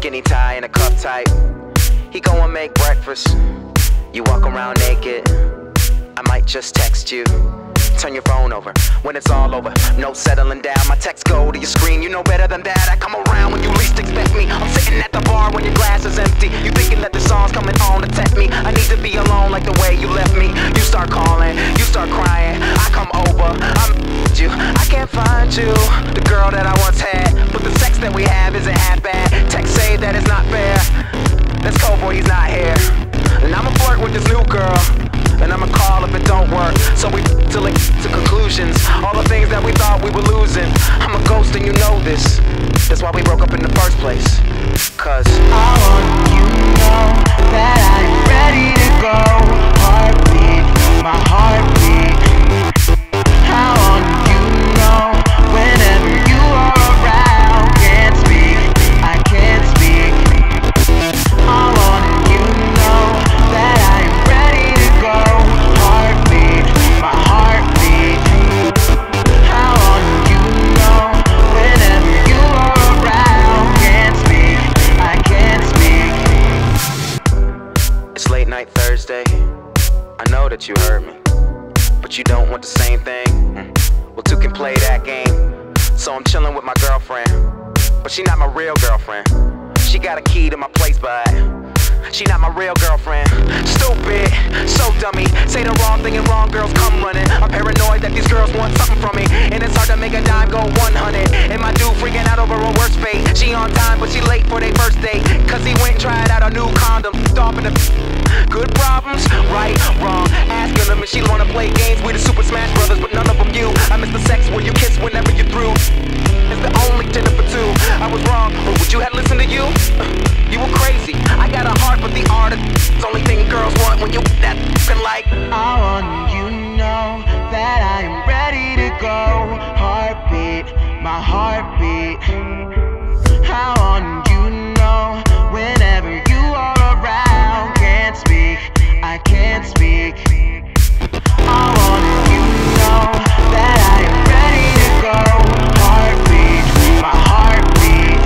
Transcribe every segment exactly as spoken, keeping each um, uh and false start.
skinny tie and a cuff tight. He go and make breakfast. You walk around naked. I might just text you. Turn your phone over when it's all over. No settling down, my texts go to your screen. You know better than that, I come around when you least expect me. I'm sitting at the bar when your glass is empty. You thinking that the song's coming on to tempt me. I need to be alone like the way you left me. You start calling, you start crying. I come over, I'm you. I can't find you, the girl that I once had. But the sex that we have isn't half bad. Text say that it's not fair. That's cold boy, he's not here. And I'ma flirt with this new girl, and I'ma call if it don't work. So we till it to conclusions. All the things that we thought we were losing. I'm a ghost and you know this. That's why we broke up in the first place. Cause I want you to know that I'm ready to go. Heartbeat, my heartbeat. I want you to know whenever you are around. Can't speak, I can't speak. I want you to know that I'm ready to go. Heartbeat, my heartbeat. I want you to know whenever you are around. Can't speak, I can't speak. it's late night Thursday. I know that you heard me, but you don't want the same thing. Well, two can play that game. So I'm chilling with my girlfriend, but she not my real girlfriend. She got a key to my place, but she not my real girlfriend. Stupid, so dummy. Say the wrong thing and wrong girls come running. I'm paranoid that these girls want something from me, and it's hard to make a dime go one hundred. And my dude freaking out over a worst fate. She on time, but she late for their first date. Cause he went and tried out a new condom. Off in the good problems, right, wrong. Asking them if she wanna play games. We the Super Smash Brothers, but none of them you. I miss the sex where you kiss whenever you're through. It's the only dinner for two. I was wrong, but would you have listened to you? You were crazy. I got a heart, but the art of it's the only thing girls want when you that f***ing like. I want you to know that I am ready to go. Heartbeat, my heartbeat. I want you to know whenever you are around. Can't speak, I can't speak. I want you to know that I am ready to go. Heartbeat, my heartbeat.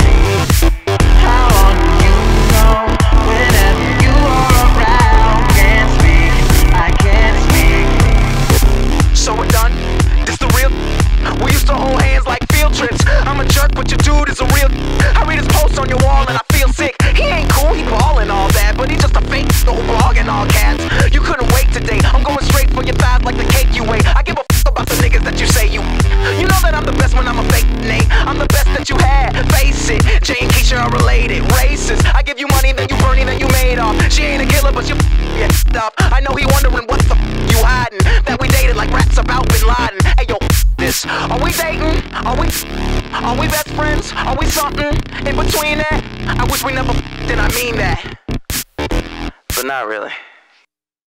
I want you to know whenever you are around. Can't speak, I can't speak. So we're done? This the real? We used to hold hands like field trips. I'm a jerk, but your dude is a real. I read his posts on your wall and I feel sick. He ain't cool, he ballin' all that, but he just a fake, no blog and all cats. You couldn't wait today. I'm going straight for your thighs like the cake you ate. I give a f about the niggas that you say you. You know that I'm the best when I'm a fake Nate. I'm the best that you had, face it. Jay and Keisha are related, racist. I give you money, then you burning, then you made off. She ain't a killer, but you yeah, up. I know he wondering what the f you hiding. That we dated like raps about Bin Laden. Hey yo, this. Are we dating? Are we? Are we best friends? Are we something in between that? I wish we never f***ed, and I mean that. But not really.